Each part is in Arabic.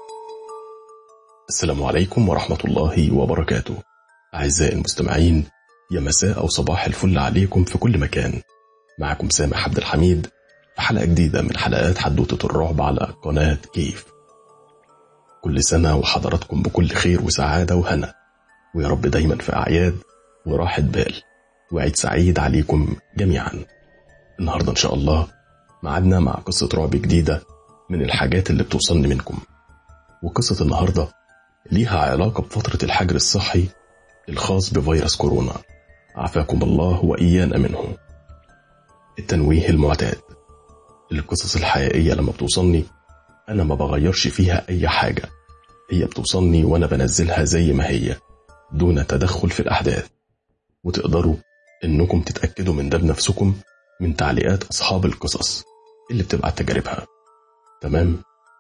السلام عليكم ورحمة الله وبركاته. أعزائي المستمعين، يا مساء أو صباح الفل عليكم في كل مكان. معكم سامح عبد الحميد في حلقة جديدة من حلقات حدوتة الرعب على قناة كيف. كل سنة وحضراتكم بكل خير وسعادة وهنا، ويا رب دايما في أعياد وراحة بال وعيد سعيد عليكم جميعا. النهاردة إن شاء الله معدنا مع قصة رعب جديدة من الحاجات اللي بتوصلني منكم. وقصة النهاردة ليها علاقة بفترة الحجر الصحي الخاص بفيروس كورونا، عافاكم الله وإيانا منه. التنويه المعتاد: القصص الحقيقية لما بتوصلني أنا ما بغيرش فيها أي حاجة، هي بتوصلني وأنا بنزلها زي ما هي دون تدخل في الأحداث. وتقدروا إنكم تتأكدوا من ده بنفسكم من تعليقات أصحاب القصص اللي بتبعت تجاربها. تمام؟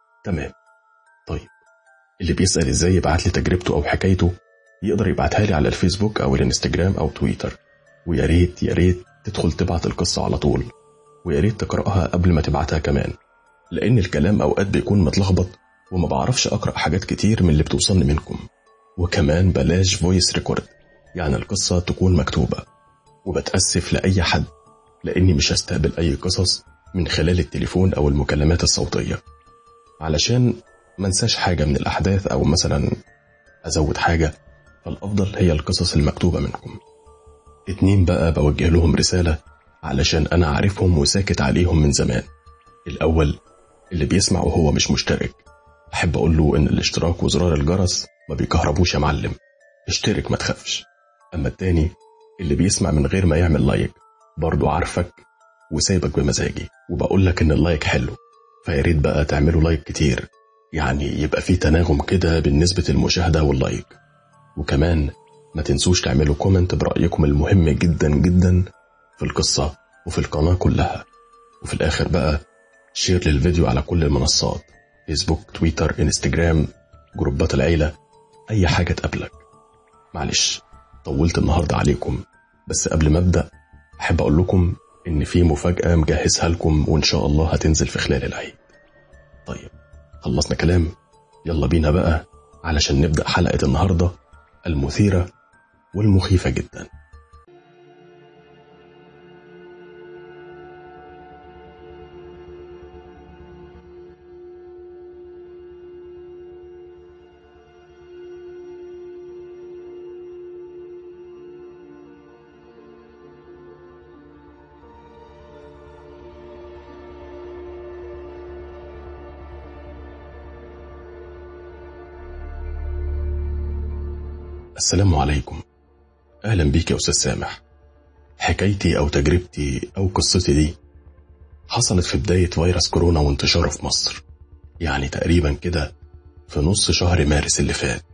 طيب، اللي بيسأل إزاي يبعت لي تجربته أو حكايته يقدر يبعتها لي على الفيسبوك أو الانستجرام أو تويتر. ويا ريت تدخل تبعت القصة على طول، ويا ريت تقرأها قبل ما تبعتها كمان، لأن الكلام أوقات بيكون متلخبط وما بعرفش أقرأ حاجات كتير من اللي بتوصلني منكم. وكمان بلاش فويس ريكورد، يعني القصة تكون مكتوبة. وبتأسف لأي حد لأني مش هستقبل أي قصص من خلال التليفون أو المكالمات الصوتية، علشان ما انساش حاجة من الأحداث أو مثلا أزود حاجة، فالأفضل هي القصص المكتوبة منكم. 2 بقى بوجه لهم رسالة علشان أنا عارفهم وساكت عليهم من زمان. الأول، اللي بيسمع وهو مش مشترك، أحب أقول له إن الاشتراك وزرار الجرس ما بيكهربوش يا معلم، اشترك ما تخافش. أما التاني، اللي بيسمع من غير ما يعمل لايك، برضو عارفك وسايبك بمزاجي وبقول لك إن اللايك حلو، فياريت بقى تعملوا لايك كتير، يعني يبقى في تناغم كده بالنسبة المشاهدة واللايك. وكمان ما تنسوش تعملوا كومنت برأيكم المهم جدا جدا في القصة وفي القناة كلها. وفي الآخر بقى شير للفيديو على كل المنصات، فيسبوك، تويتر، انستجرام، جروبات العيلة، أي حاجة تقابلك. معلش طولت النهاردة عليكم، بس قبل ما أبدأ أحب أقول لكم إن في مفاجأة مجهزها لكم وإن شاء الله هتنزل في خلال العيد. طيب، خلصنا كلام، يلا بينا بقى علشان نبدأ حلقة النهاردة المثيرة والمخيفة جدا. السلام عليكم، أهلا بيك يا أستاذ سامح. حكايتي أو تجربتي أو قصتي دي حصلت في بداية فيروس كورونا وانتشاره في مصر، يعني تقريبا كده في نص شهر مارس اللي فات.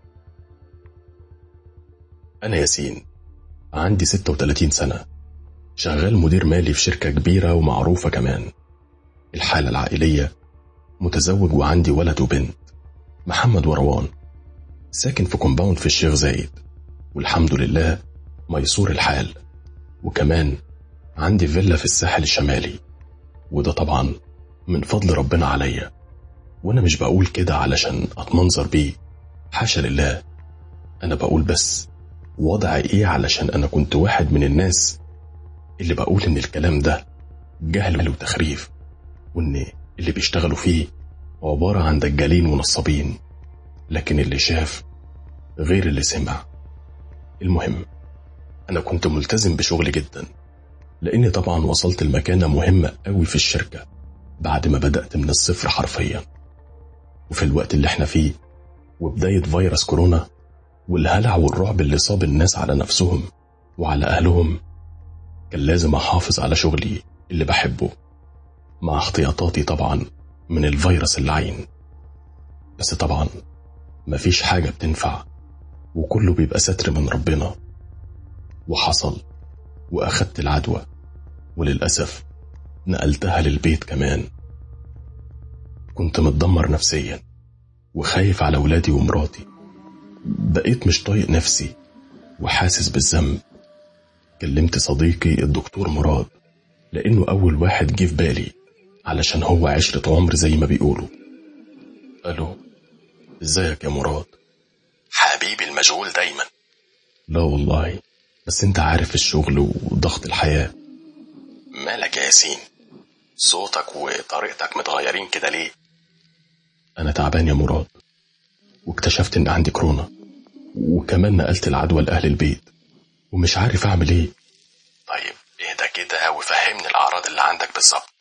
أنا ياسين، عندي 36 سنة، شغال مدير مالي في شركة كبيرة ومعروفة كمان. الحالة العائلية، متزوج وعندي ولد وبنت، محمد وروان، ساكن في كومباوند في الشيخ زايد، والحمد لله ميسور الحال. وكمان عندي فيلا في الساحل الشمالي، وده طبعا من فضل ربنا عليا. وانا مش بقول كده علشان اتمنظر بيه، حاشا لله، انا بقول بس وضعي ايه، علشان انا كنت واحد من الناس اللي بقول ان الكلام ده جهل وتخريف، وان اللي بيشتغلوا فيه عبارة عن دجالين ونصابين، لكن اللي شاف غير اللي سمع. المهم، أنا كنت ملتزم بشغلي جدا، لأني طبعا وصلت المكانة مهمة قوي في الشركة بعد ما بدأت من الصفر حرفيا. وفي الوقت اللي احنا فيه وبداية فيروس كورونا والهلع والرعب اللي صاب الناس على نفسهم وعلى أهلهم، كان لازم أحافظ على شغلي اللي بحبه مع احتياطاتي طبعا من الفيروس اللعين. بس طبعا مفيش حاجة بتنفع وكله بيبقى ستر من ربنا. وحصل وأخدت العدوى، وللأسف نقلتها للبيت كمان. كنت متدمر نفسيا وخايف على ولادي ومراتي، بقيت مش طايق نفسي وحاسس بالذنب. كلمت صديقي الدكتور مراد، لأنه أول واحد جه في بالي علشان هو عشرة عمر زي ما بيقولوا. ألو، ازيك يا مراد؟ حبيبي المشغول دايما. لا والله، بس انت عارف الشغل وضغط الحياة. مالك يا ياسين؟ صوتك وطريقتك متغيرين كده ليه؟ انا تعبان يا مراد، واكتشفت ان عندي كورونا، وكمان نقلت العدوى لأهل البيت، ومش عارف اعمل ايه. طيب اهدى كده وفهمني الأعراض اللي عندك بالظبط.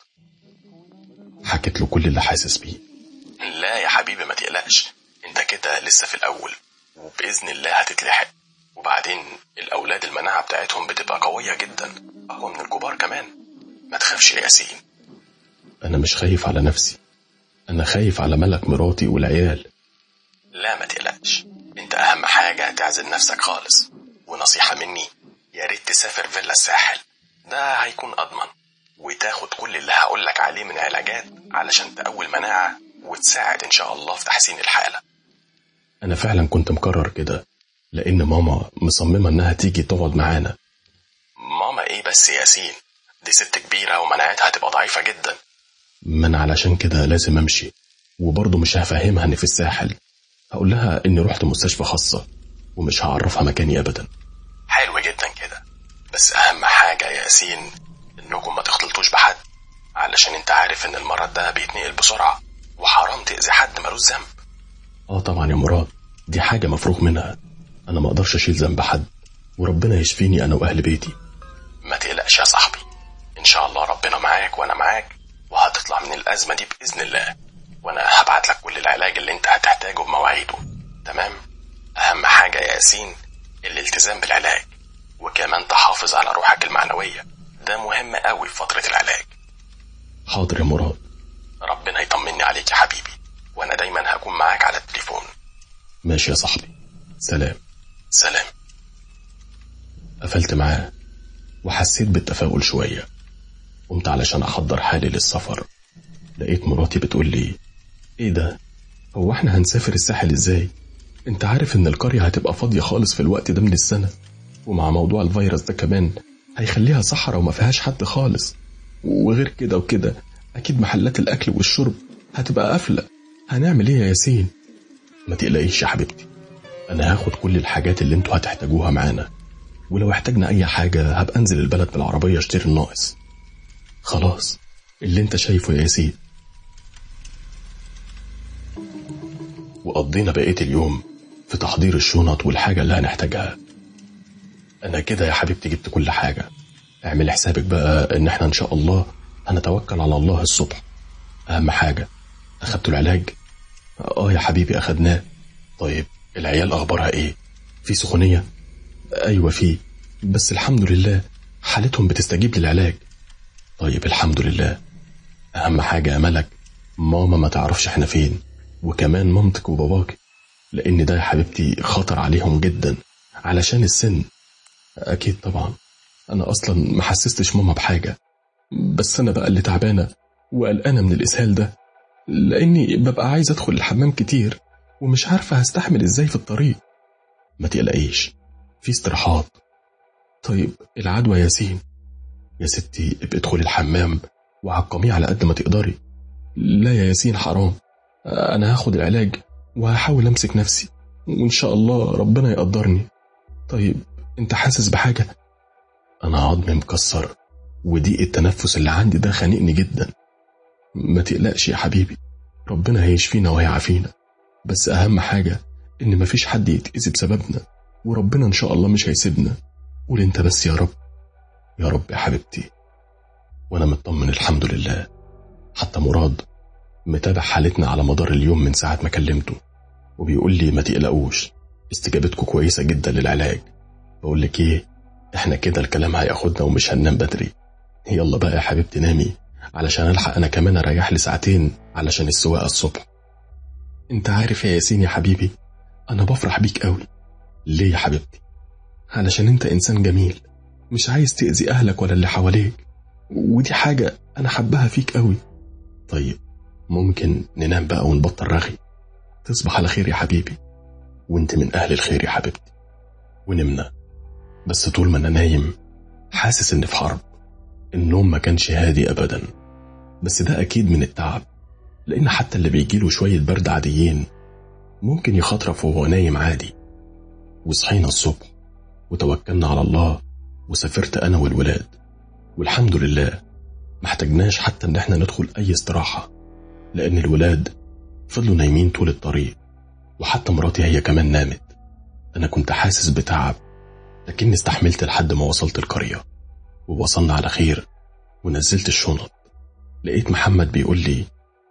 حكيت له كل اللي حاسس بيه. لا يا حبيبي ما تقلقش، انت كده لسه في الأول، وبإذن الله هتتلحق. وبعدين الأولاد المناعة بتاعتهم بتبقى قوية جدا، أقوى من الكبار كمان. ما تخافش يا ياسين. انا مش خايف على نفسي، انا خايف على ملك مراتي والعيال. لا ما تقلقش، انت أهم حاجة تعزل نفسك خالص. ونصيحة مني، يا ريت تسافر فيلا الساحل، ده هيكون أضمن، وتاخد كل اللي هقولك عليه من علاجات علشان تقوي المناعة وتساعد إن شاء الله في تحسين الحالة. انا فعلا كنت مقرر كده، لان ماما مصممة انها تيجي تقعد معانا. ماما ايه بس يا ياسين؟ دي ست كبيرة ومناعتها هتبقى ضعيفة جدا. من علشان كده لازم امشي، وبرضه مش هفهمها اني في الساحل. هقول لها اني رحت مستشفى خاصة، ومش هعرفها مكاني ابدا. حلو جدا كده، بس أهم حاجة يا ياسين إنكم ما تختلطوش بحد، علشان انت عارف إن المرض ده بيتنقل بسرعة، وحرام تأذي حد ملوش ذنب. طبعا يا مراد، دي حاجة مفروغ منها. انا ما اقدرش اشيل ذنب حد، وربنا يشفيني انا واهل بيتي. ما تقلقش يا صاحبي، إن شاء الله ربنا معاك وأنا معاك، وهتطلع من الأزمة دي بإذن الله. وأنا هبعت لك كل العلاج اللي انت هتحتاجه بمواعيده. تمام؟ أهم حاجة يا ياسين الالتزام بالعلاج، وكمان تحافظ على روحك المعنوية، ده مهم قوي في فترة العلاج. حاضر يا مراد. ربنا يطمني عليك يا حبيبي، وأنا دايما هكون معاك على التليفون. ماشي يا صاحبي، سلام. سلام. قفلت معاه وحسيت بالتفاؤل شوية. قمت علشان أحضر حالي للسفر، لقيت مراتي بتقول لي: ايه ده؟ هو احنا هنسافر الساحل ازاي؟ انت عارف ان القرية هتبقى فاضية خالص في الوقت ده من السنة، ومع موضوع الفيروس ده كمان هيخليها صحراء وما فيهاش حد خالص. وغير كده وكده اكيد محلات الاكل والشرب هتبقى قافلة. هنعمل ايه يا ياسين؟ ما تقلقيش يا حبيبتي، انا هاخد كل الحاجات اللي انتوا هتحتاجوها معانا، ولو احتاجنا اي حاجة هبقى انزل البلد بالعربية اشتري الناقص. خلاص اللي انت شايفه يا ياسين. وقضينا بقية اليوم في تحضير الشنط والحاجة اللي هنحتاجها. انا كده يا حبيبتي جبت كل حاجة. اعمل حسابك بقى ان احنا ان شاء الله هنتوكل على الله الصبح. اهم حاجة، اخدتوا العلاج؟ يا حبيبي اخدناه. طيب العيال اخبارها ايه؟ في سخونية؟ ايوه في، بس الحمد لله حالتهم بتستجيب للعلاج. طيب الحمد لله. اهم حاجة يا ملك، ماما ما تعرفش احنا فين، وكمان مامتك وباباك، لان ده يا حبيبتي خطر عليهم جدا علشان السن. اكيد طبعا، انا اصلا ما حسستش ماما بحاجة، بس انا بقى اللي تعبانة وقلقانة من الاسهال ده، لاني ببقى عايز ادخل الحمام كتير ومش عارفة هستحمل ازاي في الطريق. ما تقلقيش، في استراحات. طيب العدوى يا ياسين؟ يا ستي ابقي ادخلي الحمام وعقميه على قد ما تقدري. لا يا ياسين حرام، انا هاخد العلاج وهحاول امسك نفسي، وان شاء الله ربنا يقدرني. طيب انت حاسس بحاجة؟ انا عظمي مكسر، وضيق التنفس اللي عندي ده خانقني جدا. ما تقلقش يا حبيبي، ربنا هيشفينا وهيعافينا، بس اهم حاجة ان مفيش حد يتأذي بسببنا، وربنا ان شاء الله مش هيسيبنا. قول انت بس يا رب. يا رب يا حبيبتي. وانا مطمن الحمد لله. حتى مراد متابع حالتنا على مدار اليوم من ساعة ما كلمته، وبيقول لي ما تقلقوش، استجابتكم كويسة جدا للعلاج. بقول لك ايه، احنا كده الكلام هياخدنا ومش هننام بدري. يلا بقى يا حبيبتي نامي، علشان الحق انا كمان اريح لي ساعتين علشان السواقة الصبح. انت عارف يا ياسين يا حبيبي، انا بفرح بيك قوي. ليه يا حبيبتي؟ علشان انت انسان جميل، مش عايز تأذي اهلك ولا اللي حواليك، ودي حاجة انا حبها فيك قوي. طيب ممكن ننام بقى ونبطل رغي؟ تصبح على خير يا حبيبي، وانت من اهل الخير يا حبيبتي. ونمنا، بس طول ما انا نايم حاسس اني في حرب. النوم ما كانش هادي ابدا، بس ده اكيد من التعب، لان حتى اللي بيجيله شوية برد عاديين ممكن يخطرف وهو نايم عادي. وصحينا الصبح وتوكلنا على الله وسافرت أنا والولاد، والحمد لله ما احتاجناش حتى ان احنا ندخل اي استراحة، لان الولاد فضلوا نايمين طول الطريق، وحتى مراتي هي كمان نامت. انا كنت حاسس بتعب لكني استحملت لحد ما وصلت القرية، ووصلنا على خير ونزلت الشنط. لقيت محمد بيقول لي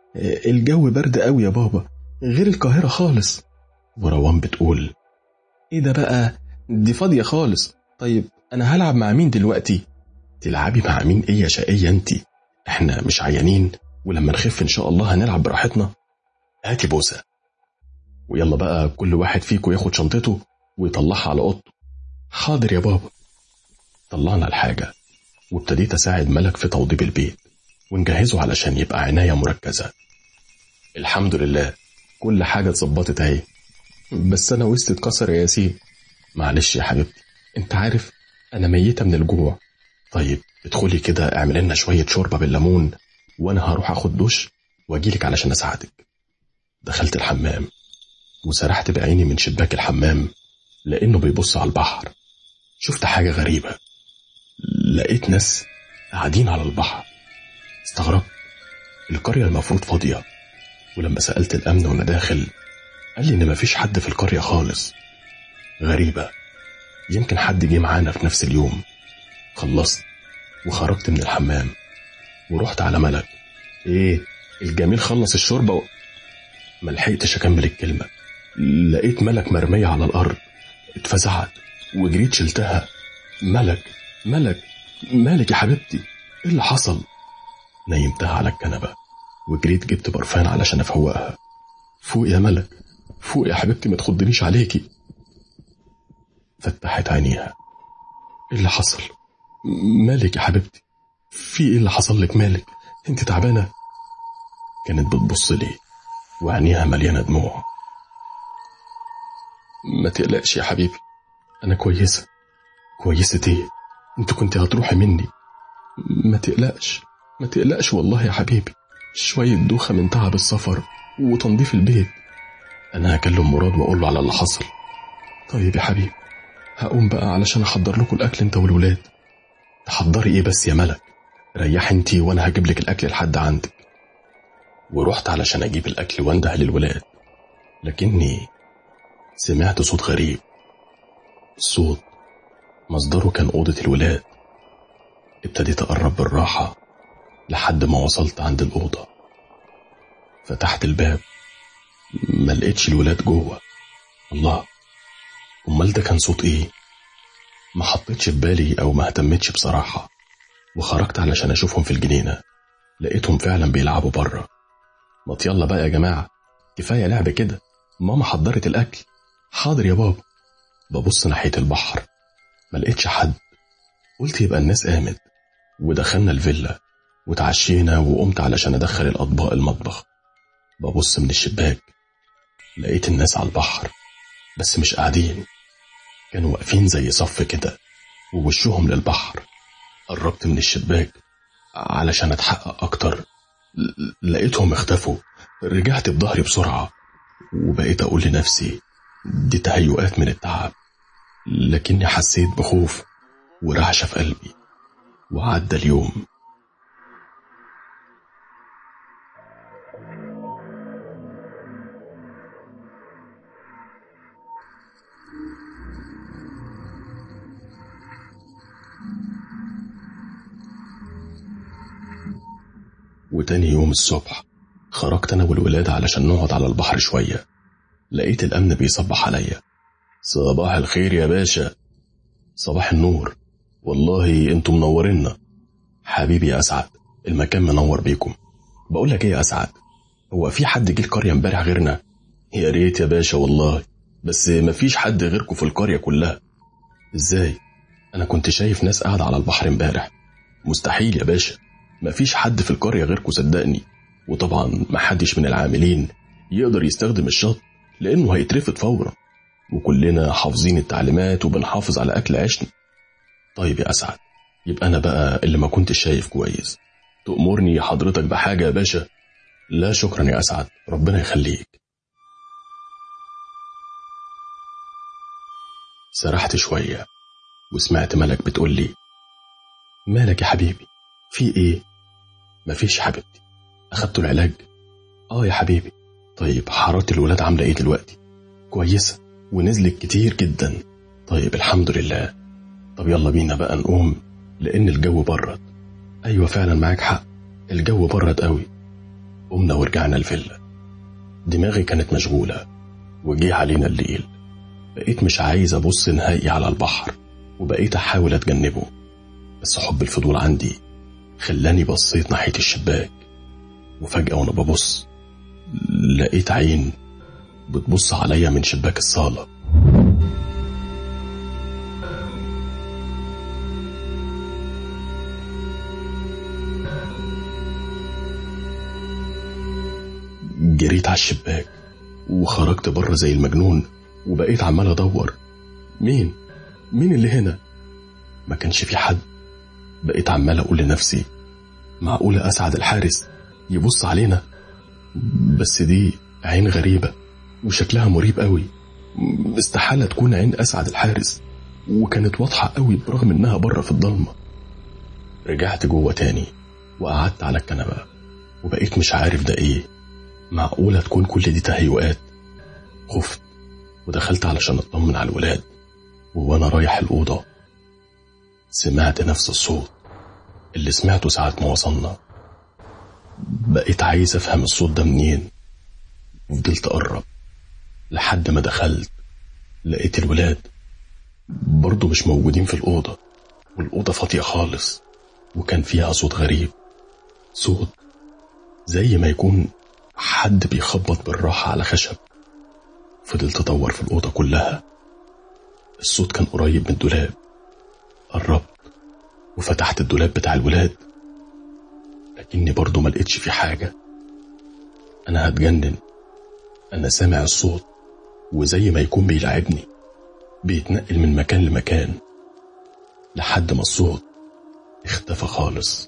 الجو برد قوي يا بابا، غير القاهرة خالص. وروان بتقول ايه ده بقى، دي فاضية خالص. طيب انا هلعب مع مين دلوقتي؟ تلعبي مع مين ايه يا شقية انتي؟ احنا مش عيانين، ولما نخف ان شاء الله هنلعب براحتنا. هاتي بوسة، ويلا بقى كل واحد فيكم ياخد شنطته ويطلعها على اوضته. حاضر يا بابا. طلعنا الحاجة وابتديت اساعد ملك في توضيب البيت ونجهزه علشان يبقى عناية مركزة. الحمد لله كل حاجة اتظبطت اهي، بس انا وسطي اتكسر يا ياسين. معلش يا حبيبتي، انت عارف انا ميتة من الجوع. طيب ادخلي كده اعمل لنا شوية شوربة بالليمون، وانا هروح اخد دش واجيلك علشان اساعدك. دخلت الحمام وسرحت بعيني من شباك الحمام لانه بيبص على البحر. شفت حاجة غريبة، لقيت ناس قاعدين على البحر. استغربت، القرية المفروض فاضية، ولما سألت الأمن وانا داخل قال لي ان مفيش حد في القرية خالص. غريبة، يمكن حد جه معانا في نفس اليوم. خلصت وخرجت من الحمام ورحت على ملك. ايه الجميل خلص الشوربة ملحقتش اكمل الكلمة، لقيت ملك مرمية على الارض. اتفزعت وجريت شلتها. ملك ملك مالك يا حبيبتي، ايه اللي حصل؟ نيمتها على الكنبة وجريت جبت برفان علشان افوقها. فوق يا ملك، فوق يا حبيبتي، ما تخضنيش عليكي. فتحت عينيها. ايه اللي حصل؟ مالك يا حبيبتي، في ايه اللي حصل لك؟ مالك انت تعبانة؟ كانت بتبص لي وعينيها مليانة دموع. ما تقلقش يا حبيبي، انا كويسة. كويسة ايه؟ انت كنت هتروحي مني. ما تقلقش ما تقلقش والله يا حبيبي، شوية دوخة من تعب السفر وتنظيف البيت. انا هكلم مراد واقول له على اللي حصل. طيب يا حبيبي، هقوم بقى علشان احضر لكم الاكل انت والولاد. تحضري ايه بس يا ملك؟ ريح انتي وانا هجيب لك الاكل لحد عندك. ورحت علشان اجيب الاكل وانده للولاد، لكني سمعت صوت غريب. الصوت مصدره كان اوضة الولاد. ابتديت اقرب بالراحة لحد ما وصلت عند الاوضة. فتحت الباب، ما لقيتش الولاد جوه. الله، امال ده كان صوت ايه؟ ما حطيتش في بالي او ما اهتمتش بصراحة، وخرجت علشان اشوفهم في الجنينة. لقيتهم فعلا بيلعبوا بره. ما يلا بقى يا جماعة، كفاية لعب كده، ماما حضرت الاكل. حاضر يا بابا. ببص ناحية البحر، ما لقيتش حد. قلت يبقى الناس قامت، ودخلنا الفيلا وتعشينا، وقمت علشان ادخل الاطباق المطبخ. ببص من الشباك، لقيت الناس على البحر بس مش قاعدين، كانوا واقفين زي صف كده ووشهم للبحر. قربت من الشباك علشان اتحقق اكتر، لقيتهم اختفوا. رجعت بظهري بسرعة وبقيت اقول لنفسي دي تهيؤات من التعب، لكني حسيت بخوف ورعشة في قلبي. وعدى اليوم. وتاني يوم الصبح خرجت أنا والولاد علشان نقعد على البحر شوية. لقيت الأمن بيصبح عليا. صباح الخير يا باشا. صباح النور، والله انتم منورينا. حبيبي يا أسعد، المكان منور بيكم. بقول لك ايه يا أسعد، هو في حد جه القرية امبارح غيرنا؟ يا ريت يا باشا والله، بس مفيش حد غيركم في القرية كلها. ازاي؟ أنا كنت شايف ناس قاعدة على البحر امبارح. مستحيل يا باشا، مفيش حد في القرية غيركم صدقني. وطبعا محدش من العاملين يقدر يستخدم الشط لأنه هيترفض فورا، وكلنا حافظين التعليمات وبنحافظ على أكل عيشنا. طيب يا أسعد، يبقى أنا بقى اللي ما كنتش شايف كويس. تأمرني حضرتك بحاجة يا باشا؟ لا شكرا يا أسعد، ربنا يخليك. سرحت شوية وسمعت ملك بتقول لي: مالك يا حبيبي؟ في ايه؟ مفيش يا حبيبتي. اخدتوا العلاج؟ يا حبيبي. طيب حرارة الولاد عاملة ايه دلوقتي؟ كويسة ونزلت كتير جدا. طيب الحمد لله. طب يلا بينا بقى نقوم لان الجو برد. ايوه فعلا معاك حق، الجو برد قوي. قمنا ورجعنا الفيلا. دماغي كانت مشغولة وجي علينا الليل. بقيت مش عايز ابص نهائي على البحر وبقيت احاول اتجنبه، بس حب الفضول عندي خلاني بصيت ناحية الشباك. وفجأة وانا ببص لقيت عين بتبص عليا من شباك الصالة. جريت على الشباك وخرجت بره زي المجنون وبقيت عمال ادور مين اللي هنا. ما كانش في حد. بقيت عمال اقول لنفسي: معقولة اسعد الحارس يبص علينا؟ بس دي عين غريبة وشكلها مريب قوي، استحالة تكون عين اسعد الحارس، وكانت واضحة قوي برغم انها بره في الضلمة. رجعت جوه تاني وقعدت على الكنبة وبقيت مش عارف ده ايه. معقولة تكون كل دي تهيؤات؟ خفت ودخلت علشان اطمن على الولاد. وانا رايح الأوضة سمعت نفس الصوت اللي سمعته ساعة ما وصلنا. بقيت عايز افهم الصوت ده منين. فضلت اقرب لحد ما دخلت لقيت الولاد برضو مش موجودين في الأوضة، والأوضة فاضية خالص وكان فيها صوت غريب، صوت زي ما يكون حد بيخبط بالراحة على خشب. فضلت ادور في الأوضة كلها. الصوت كان قريب من الدولاب. قربت وفتحت الدولاب بتاع الولاد لكني برضو ما لقيتش في حاجة. أنا هتجنن. أنا سامع الصوت وزي ما يكون بيلعبني، بيتنقل من مكان لمكان لحد ما الصوت اختفى خالص.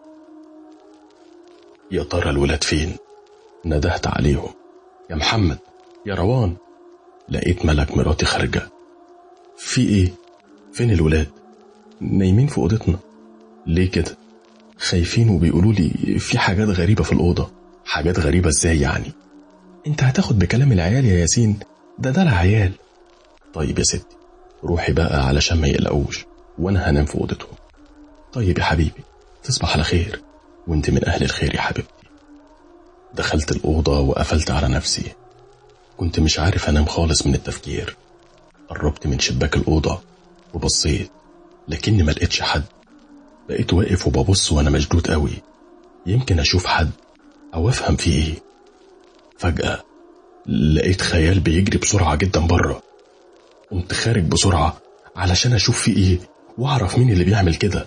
يا ترى الولاد فين؟ ندهت عليهم: يا محمد، يا روان. لقيت ملك مراتي خارجة. في ايه؟ فين الولاد؟ نايمين في اوضتنا. ليه كده؟ خايفين وبيقولوا لي في حاجات غريبة في الأوضة. حاجات غريبة ازاي يعني؟ انت هتاخد بكلام العيال يا ياسين، ده العيال. طيب يا ستي روحي بقى علشان ما يقلقوش وانا هنام في اوضتهم. طيب يا حبيبي تصبح على خير، وانت من اهل الخير يا حبيبتي. دخلت الأوضة وقفلت على نفسي. كنت مش عارف انام خالص من التفكير. قربت من شباك الأوضة وبصيت لكني ما لقيتش حد. بقيت واقف وببص وانا مشدود قوي، يمكن اشوف حد او افهم فيه ايه. فجأة لقيت خيال بيجري بسرعة جدا بره. قمت خارج بسرعة علشان اشوف فيه ايه واعرف مين اللي بيعمل كده.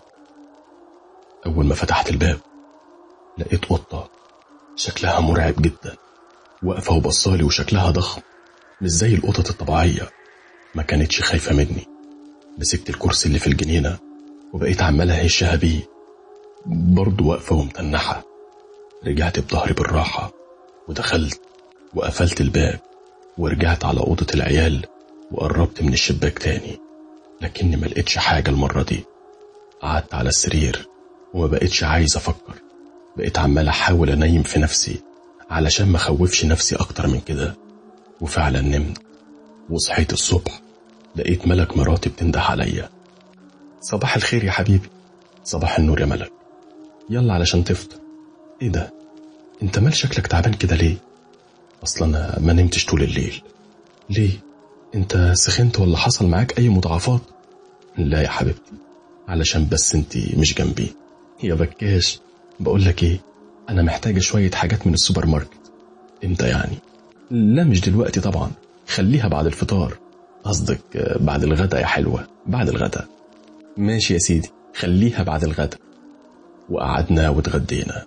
اول ما فتحت الباب لقيت قطة شكلها مرعب جدا واقفة وبصالي، وشكلها ضخم مش زي القطط الطبيعية. ما كانتش خايفة مني. مسكت الكرسي اللي في الجنينة وبقيت عمال اهشها بيه، برضو واقفة ومتنحة. رجعت بظهري بالراحة ودخلت وقفلت الباب ورجعت على أوضة العيال وقربت من الشباك تاني، لكني ما لقيتش حاجة المرة دي. قعدت على السرير وما بقيتش عايز أفكر. بقيت عمال أحاول أنيم في نفسي علشان ما خوفش نفسي أكتر من كده. وفعلا نمت وصحيت الصبح لقيت ملك مراتي بتنده عليا: صباح الخير يا حبيبي. صباح النور يا ملك، يلا علشان تفطر. ايه ده؟ انت مال شكلك تعبان كده ليه؟ اصلا ما نمتش طول الليل. ليه؟ انت سخنت ولا حصل معاك اي مضاعفات؟ لا يا حبيبتي، علشان بس انت مش جنبي. يا بكاش، بقولك ايه، انا محتاجة شوية حاجات من السوبر ماركت. امتى يعني؟ لا مش دلوقتي طبعا، خليها بعد الفطار. قصدك بعد الغدا يا حلوة؟ بعد الغدا. ماشي يا سيدي، خليها بعد الغدا. وقعدنا واتغدينا.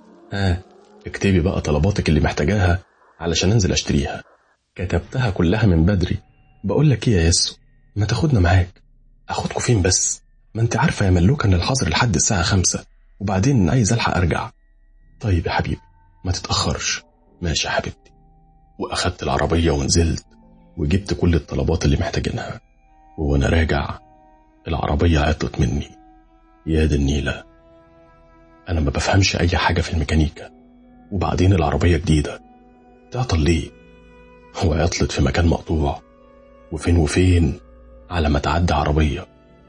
اكتبي بقى طلباتك اللي محتاجاها علشان انزل اشتريها. كتبتها كلها من بدري. بقولك ايه يا ياسو، ما تاخدنا معاك. اخدكوا فين بس؟ ما انت عارفة يا ملوك ان الحظر لحد الساعة 5 وبعدين عايز الحق ارجع. طيب يا حبيبي ما تتأخرش. ماشي يا حبيبتي. واخدت العربية ونزلت وجبت كل الطلبات اللي محتاجينها. وأنا راجع العربية عطلت مني. يا دي النيلة، أنا ما بفهمش أي حاجة في الميكانيكا، وبعدين العربية جديدة تعطل ليه؟ هو عطلت في مكان مقطوع وفين وفين على ما تعدي عربية،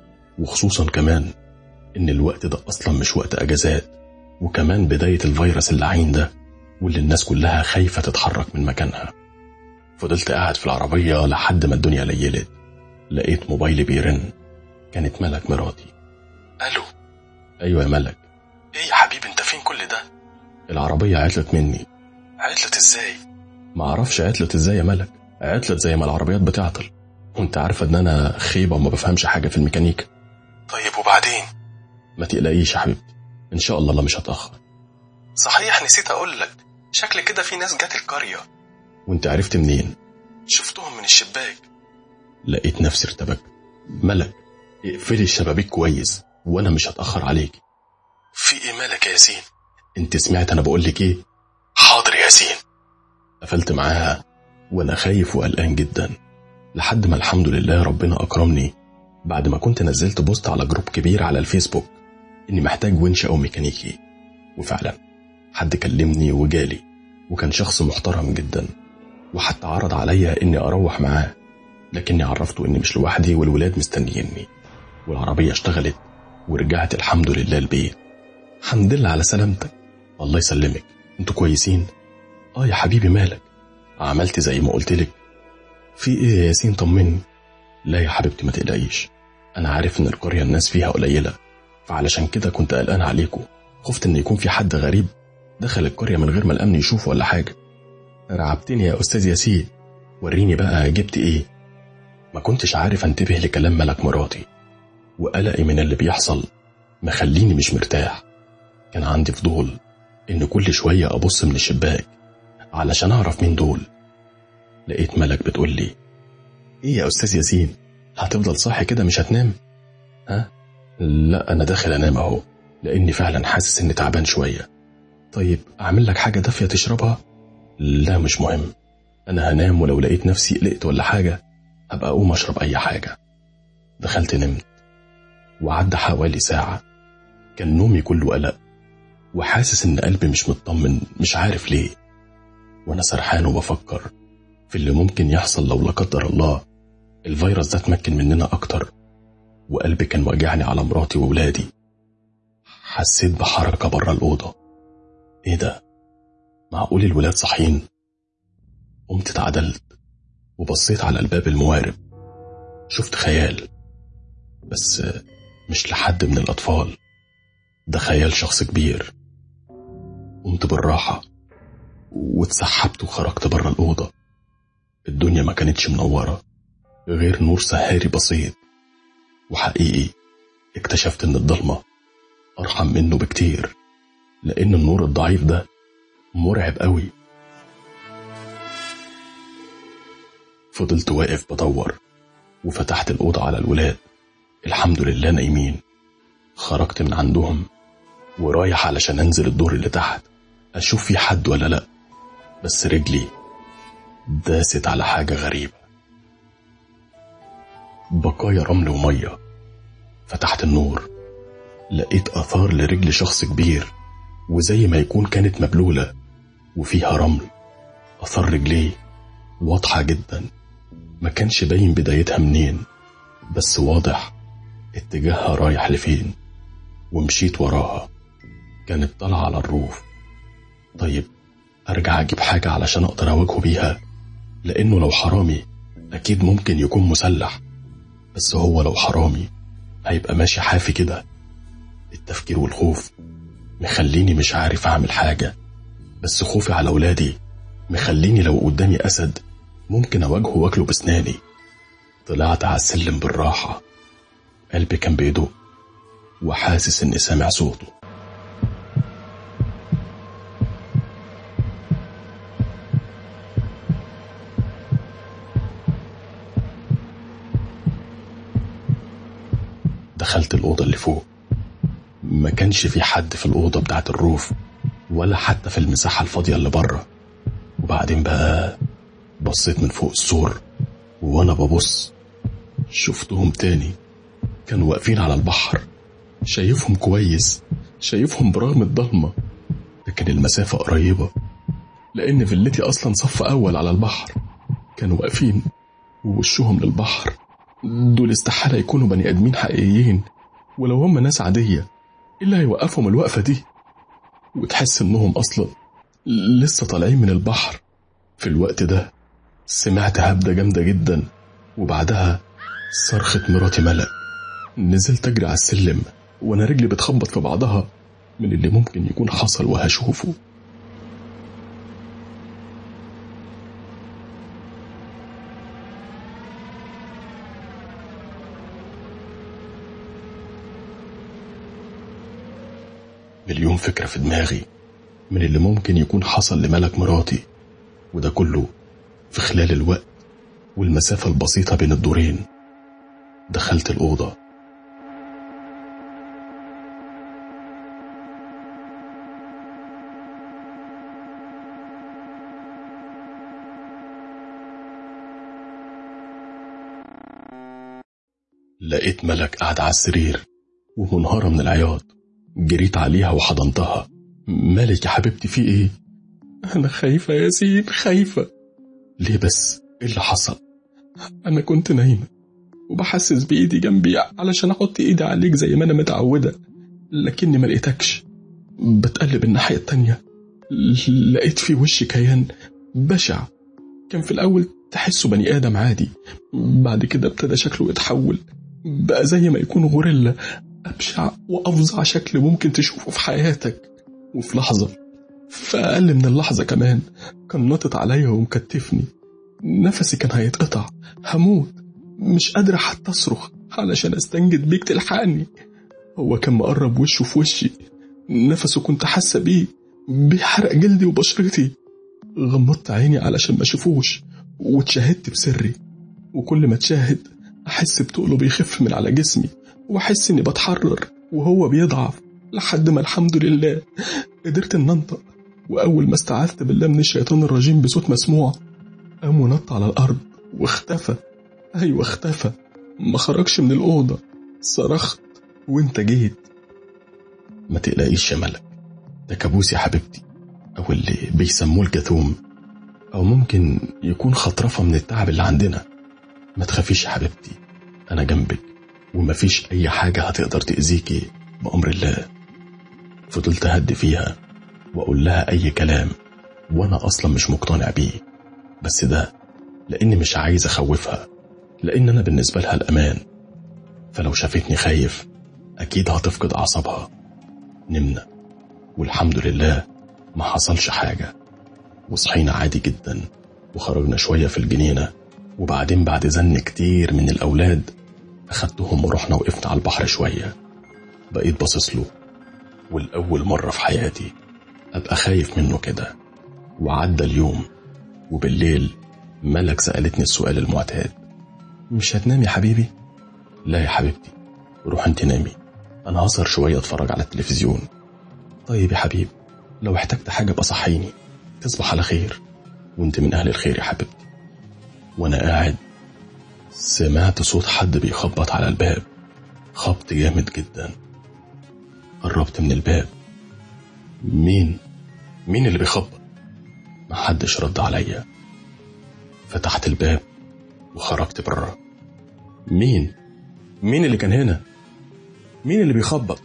وخصوصا كمان إن الوقت ده أصلا مش وقت أجازات، وكمان بداية الفيروس اللعين ده واللي الناس كلها خايفة تتحرك من مكانها. فضلت قاعد في العربية لحد ما الدنيا ليلت. لقيت موبايلي بيرن، كانت ملك مراتي. الو. ايوه يا ملك. ايه يا حبيبي انت فين كل ده؟ العربية عطلت مني. عطلت ازاي؟ معرفش عطلت ازاي يا ملك، عطلت زي ما العربيات بتعطل، وانت عارفة ان انا خيبة وما بفهمش حاجة في الميكانيكا. طيب وبعدين؟ ما تقلقيش يا حبيبتي، ان شاء الله مش هتأخر. صحيح نسيت اقولك، شكل كده في ناس جات القرية. وانت عرفت منين؟ شفتهم من الشباك. لقيت نفسي ارتبكت. ملك اقفلي الشبابيك كويس وانا مش هتأخر عليك. في ايه مالك يا ياسين؟ انت سمعت انا بقولك ايه؟ حاضر يا ياسين. قفلت معاها وانا خايف وقلقان جدا، لحد ما الحمد لله ربنا اكرمني بعد ما كنت نزلت بوست على جروب كبير على الفيسبوك اني محتاج ونش او ميكانيكي. وفعلا حد كلمني وجالي، وكان شخص محترم جدا، وحتى عرض عليا اني اروح معاه، لكني عرفته اني مش لوحدي والولاد مستنيني. والعربية اشتغلت ورجعت الحمد لله البيت. الحمد لله على سلامتك. الله يسلمك. انتوا كويسين؟ يا حبيبي مالك؟ عملت زي ما قلتلك. في ايه يا ياسين طمني؟ لا يا حبيبتي ما تقلقيش، انا عارف ان القرية الناس فيها قليلة، فعلشان كده كنت قلقان عليكم، خفت ان يكون في حد غريب دخل القرية من غير ما الامن يشوفه ولا حاجة. رعبتني يا استاذ ياسين، وريني بقى جبت ايه. ما كنتش عارف انتبه لكلام ملك مراتي، وقلقي من اللي بيحصل مخليني مش مرتاح. كان عندي فضول ان كل شوية ابص من الشباك علشان اعرف مين دول. لقيت ملك بتقول لي: ايه يا استاذ ياسين، هتفضل صاحي كده مش هتنام؟ لا انا داخل انام اهو، لاني فعلا حاسس اني تعبان شوية. طيب اعمل لك حاجة دافية تشربها؟ لا مش مهم، انا هنام، ولو لقيت نفسي قلقت ولا حاجة هبقى اقوم اشرب اي حاجة. دخلت نمت، وعدى حوالي ساعة. كان نومي كله قلق، وحاسس ان قلبي مش مطمن، مش عارف ليه. وانا سرحان وبفكر في اللي ممكن يحصل لو لا قدر الله الفيروس ده اتمكن مننا اكتر. وقلبي كان واجعني على مراتي وولادي. حسيت بحركة برا الأوضة. ايه ده؟ معقول الولاد صاحيين؟ قمت اتعدلت وبصيت على الباب الموارب. شفت خيال، بس مش لحد من الأطفال، ده خيال شخص كبير. قمت بالراحة واتسحبت وخرجت برا الأوضة. الدنيا ما كانتش منورة غير نور سهاري بسيط، وحقيقي اكتشفت ان الضلمة أرحم منه بكتير، لأن النور الضعيف ده مرعب قوي. فضلت واقف بدور، وفتحت الأوضة على الولاد، الحمد لله نايمين. خرجت من عندهم ورايح علشان انزل الدور اللي تحت اشوف في حد ولا لا، بس رجلي داست على حاجة غريبة، بقايا رمل ومية. فتحت النور، لقيت اثار لرجل شخص كبير، وزي ما يكون كانت مبلولة وفيها رمل. اثار رجليه واضحة جدا، ما كانش باين بدايتها منين، بس واضح اتجاهها رايح لفين. ومشيت وراها، كانت طالعة على الروف. طيب ارجع اجيب حاجة علشان اقدر اواجهه بيها، لانه لو حرامي اكيد ممكن يكون مسلح، بس هو لو حرامي هيبقى ماشي حافي كده. التفكير والخوف مخليني مش عارف اعمل حاجة، بس خوفي على اولادي مخليني لو قدامي اسد ممكن اواجهه واكله بسناني. طلعت على السلم بالراحة، قلبي كان بيدق وحاسس اني سامع صوته. دخلت الأوضة اللي فوق، ما كانش في حد في الأوضة بتاعت الروف ولا حتى في المساحة الفاضية اللي بره. وبعدين بقى بصيت من فوق السور، وانا ببص شفتهم تاني، كانوا واقفين على البحر، شايفهم كويس، شايفهم برغم الضلمة، لكن المسافة قريبة، لأن فيلتي أصلا صف أول على البحر. كانوا واقفين ووشهم للبحر. دول استحالة يكونوا بني آدمين حقيقيين، ولو هم ناس عادية إيه اللي هيوقفهم الوقفة دي؟ وتحس إنهم أصلا لسه طالعين من البحر. في الوقت ده سمعت هبدة جامدة جدا، وبعدها صرخة مراتي ملك. نزلت أجري على السلم وأنا رجلي بتخبط في بعضها من اللي ممكن يكون حصل وهشوفه. مليون فكرة في دماغي من اللي ممكن يكون حصل لملك مراتي، وده كله في خلال الوقت والمسافة البسيطة بين الدورين. دخلت الأوضة. لقيت ملك قاعدة على السرير ومنهارة من العياط. جريت عليها وحضنتها. مالك يا حبيبتي، في ايه؟ انا خايفة يا ياسين، خايفة. ليه بس؟ ايه اللي حصل؟ انا كنت نايمة وبحسس بايدي جنبي علشان احط ايدي عليك زي ما انا متعودة، لكني ما لقيتكش. بتقلب الناحية التانية، لقيت في وشي كيان بشع. كان في الاول تحسه بني ادم عادي، بعد كده ابتدى شكله يتحول، بقى زي ما يكون غوريلا، أبشع وأفظع شكل ممكن تشوفه في حياتك. وفي لحظة، في أقل من اللحظة كمان، كان نطت عليا ومكتفني. نفسي كان هيتقطع، هموت، مش قادرة حتى أصرخ علشان أستنجد بيك تلحقني. هو كان مقرب وشه في وشي، نفسه كنت حاسة بيه، بيحرق جلدي وبشرتي. غمضت عيني علشان ما أشوفوش واتشاهدت بسري، وكل ما اتشاهد أحس بتقله بيخف من على جسمي، وأحس إني بتحرر وهو بيضعف، لحد ما الحمد لله قدرت إن أنطق. وأول ما استعاذت بالله من الشيطان الرجيم بصوت مسموع، قام ونط على الأرض واختفى. أيوة اختفى، ما خرجش من الأوضة. صرخت وانت جيت. ما تقلقيش يا ملك، ده كابوس يا حبيبتي، أو اللي بيسموه الجاثوم، أو ممكن يكون خطرفة من التعب اللي عندنا. ما تخافيش يا حبيبتي، أنا جنبك ومفيش أي حاجة هتقدر تأذيكي بأمر الله. فضلت أهدي فيها وأقول لها أي كلام وأنا أصلا مش مقتنع بيه، بس ده لأني مش عايز أخوفها، لأن أنا بالنسبة لها الأمان. فلو شافتني خايف أكيد هتفقد أعصابها. نمنا والحمد لله ما حصلش حاجة، وصحينا عادي جدا، وخرجنا شوية في الجنينة، وبعدين بعد زن كتير من الأولاد أخدتهم ورحنا وقفنا على البحر شوية. بقيت باصص له، والأول مرة في حياتي أبقى خايف منه كده. وعدى اليوم، وبالليل ملك سألتني السؤال المعتاد: مش هتنام يا حبيبي؟ لا يا حبيبتي، روح انت نامي، أنا هسهر شوية أتفرج على التلفزيون. طيب يا حبيبي، لو احتجت حاجة بقى صحيني. تصبح على خير، وانت من أهل الخير يا حبيبتي. وانا قاعد سمعت صوت حد بيخبط على الباب، خبط جامد جدا. قربت من الباب. مين اللي بيخبط؟ محدش رد عليا. فتحت الباب وخرجت بره. مين اللي كان هنا؟ مين اللي بيخبط؟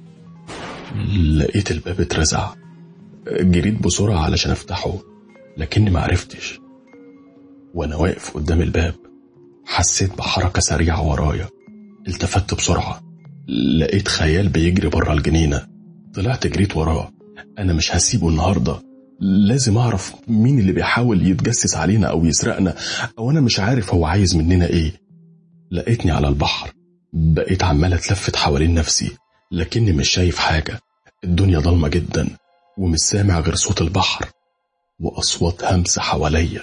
لقيت الباب اترزع. جريت بسرعة علشان افتحه، لكني معرفتش. وانا واقف قدام الباب حسيت بحركة سريعة ورايا. التفت بسرعة، لقيت خيال بيجري بره الجنينة. طلعت جريت وراه. انا مش هسيبه النهاردة، لازم اعرف مين اللي بيحاول يتجسس علينا او يسرقنا، او انا مش عارف هو عايز مننا ايه. لقيتني على البحر، بقيت عمال اتلفت حوالين نفسي، لكني مش شايف حاجة. الدنيا ضلمة جدا، ومش سامع غير صوت البحر واصوات همس حواليا.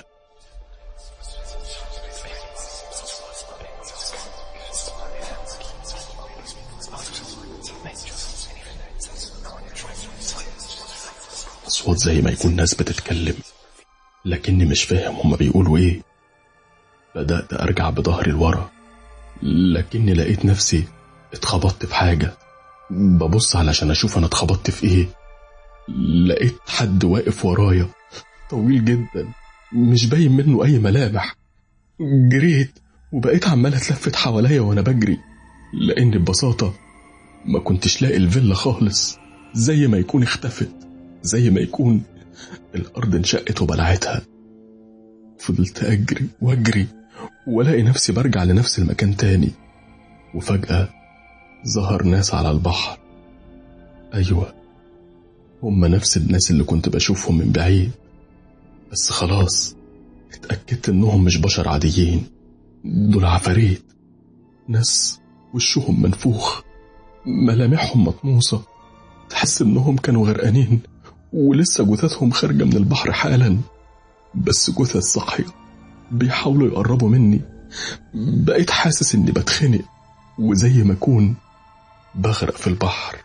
أصوات زي ما يكون ناس بتتكلم، لكني مش فاهم هما بيقولوا إيه. بدأت أرجع بظهري لورا، لكني لقيت نفسي اتخبطت في حاجة. ببص علشان أشوف أنا اتخبطت في إيه. لقيت حد واقف ورايا طويل جدا مش باين منه أي ملامح. جريت وبقيت عمال أتلفت حواليا وأنا بجري، لأن ببساطة ما كنتش لاقي الفيلا خالص، زي ما يكون اختفت، زي ما يكون الأرض انشقت وبلعتها. فضلت أجري وأجري ولاقي نفسي برجع لنفس المكان تاني، وفجأة ظهر ناس على البحر. أيوة، هم نفس الناس اللي كنت بشوفهم من بعيد، بس خلاص اتأكدت إنهم مش بشر عاديين، دول عفاريت، ناس وشهم منفوخ، ملامحهم مطموسة، تحس إنهم كانوا غرقانين ولسه جثثهم خارجة من البحر حالا، بس جثث صحية بيحاولوا يقربوا مني. بقيت حاسس إني بتخنق وزي ما أكون بغرق في البحر.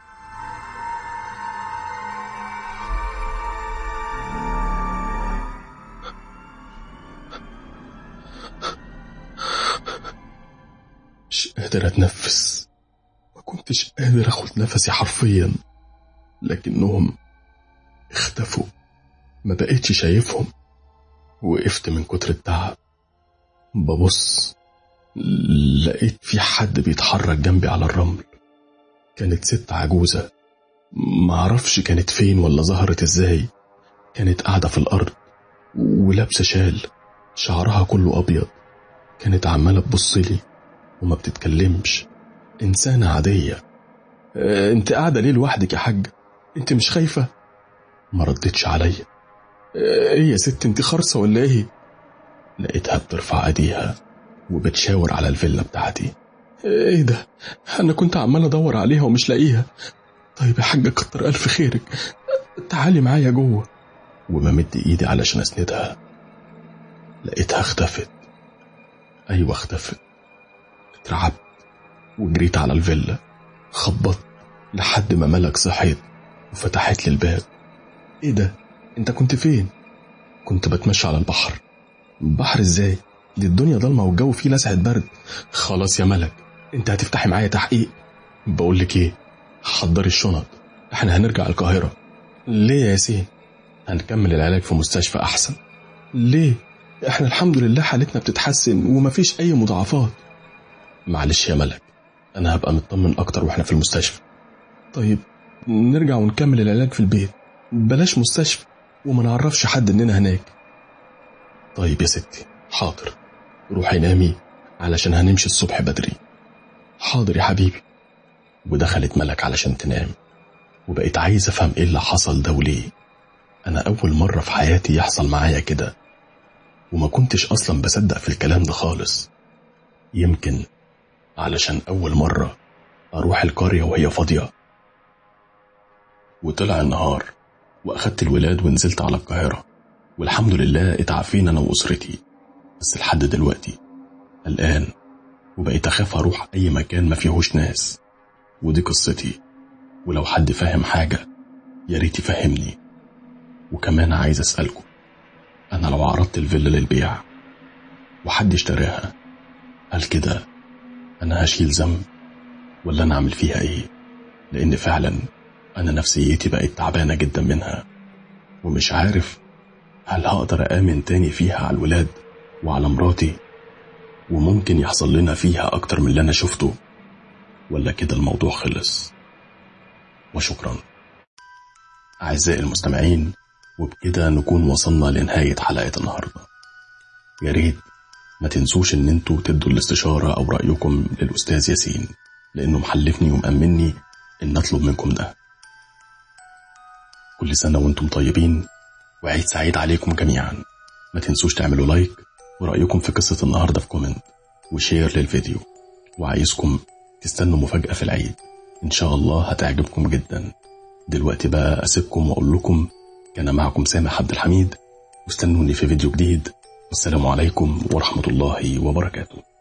مش قادر أتنفس، ما كنتش قادر أخد نفسي حرفيا، لكنهم اختفوا، ما بقيتش شايفهم. وقفت من كتر التعب ببص، لقيت في حد بيتحرك جنبي على الرمل. كانت ست عجوزة، معرفش كانت فين ولا ظهرت ازاي. كانت قاعدة في الأرض ولابسة شال شعرها كله أبيض. كانت عمالة تبصلي وما بتتكلمش، إنسانة عادية. انت قاعدة ليه لوحدك يا حاج؟ انت مش خايفة؟ ما ردتش عليا. ايه يا ست، انت خرصة ولا ايه؟ لقيتها بترفع ايديها وبتشاور على الفيلا بتاعتي. ايه ده، انا كنت عمال ادور عليها ومش لاقيها. طيب يا حاجة كتر الف خيرك، تعالي معايا جوه. وبمد ايدي علشان اسندها، لقيتها اختفت. ايوه اختفت. اترعبت وجريت على الفيلا، خبطت لحد ما ملك صحيت وفتحت لي الباب. ايه ده، انت كنت فين؟ كنت بتمشى على البحر. بحر ازاي؟ دي الدنيا ضلمة والجو فيه لسعة برد. خلاص يا ملك، انت هتفتحي معايا تحقيق. بقولك ايه، حضري الشنط، احنا هنرجع القاهرة. ليه يا ياسين؟ هنكمل العلاج في مستشفى احسن. ليه؟ احنا الحمد لله حالتنا بتتحسن ومفيش اي مضاعفات. معلش يا ملك، انا هبقى مطمن اكتر واحنا في المستشفى. طيب نرجع ونكمل العلاج في البيت، بلاش مستشفى وما نعرفش حد اننا هناك. طيب يا ستي، حاضر، روحي نامي علشان هنمشي الصبح بدري. حاضر يا حبيبي. ودخلت ملك علشان تنام، وبقيت عايز افهم ايه اللي حصل ده وليه. انا اول مرة في حياتي يحصل معايا كده، وما كنتش اصلا بصدق في الكلام ده خالص. يمكن علشان اول مرة اروح القرية وهي فاضية. وطلع النهار واخدت الولاد ونزلت على القاهرة، والحمد لله اتعافينا انا واسرتي. بس لحد دلوقتي قلقان، وبقيت اخاف اروح اي مكان ما فيهوش ناس. ودي قصتي، ولو حد فاهم حاجة يا ريت يفهمني. وكمان عايز اسألكم، انا لو عرضت الفيلا للبيع وحد اشتراها، هل كده انا هشيل ذنب ولا انا اعمل فيها ايه؟ لان فعلا انا نفسيتي بقت تعبانة جدا منها، ومش عارف هل هقدر آمن تاني فيها على الولاد وعلى مراتي، وممكن يحصل لنا فيها أكتر من اللي أنا شفته، ولا كده الموضوع خلص. وشكرا أعزائي المستمعين، وبكده نكون وصلنا لنهاية حلقة النهاردة. يا ريت ما تنسوش ان انتوا تدوا الاستشارة أو رأيكم للأستاذ ياسين، لأنه محلفني ومأمني ان اطلب منكم ده. كل سنة وانتم طيبين، وعيد سعيد عليكم جميعا. ما تنسوش تعملوا لايك ورأيكم في قصة النهاردة في كومنت وشير للفيديو، وعايزكم تستنوا مفاجأة في العيد إن شاء الله هتعجبكم جدا. دلوقتي بقى أسيبكم وأقول لكم كان معكم سامح عبد الحميد، واستنوني في فيديو جديد، والسلام عليكم ورحمة الله وبركاته.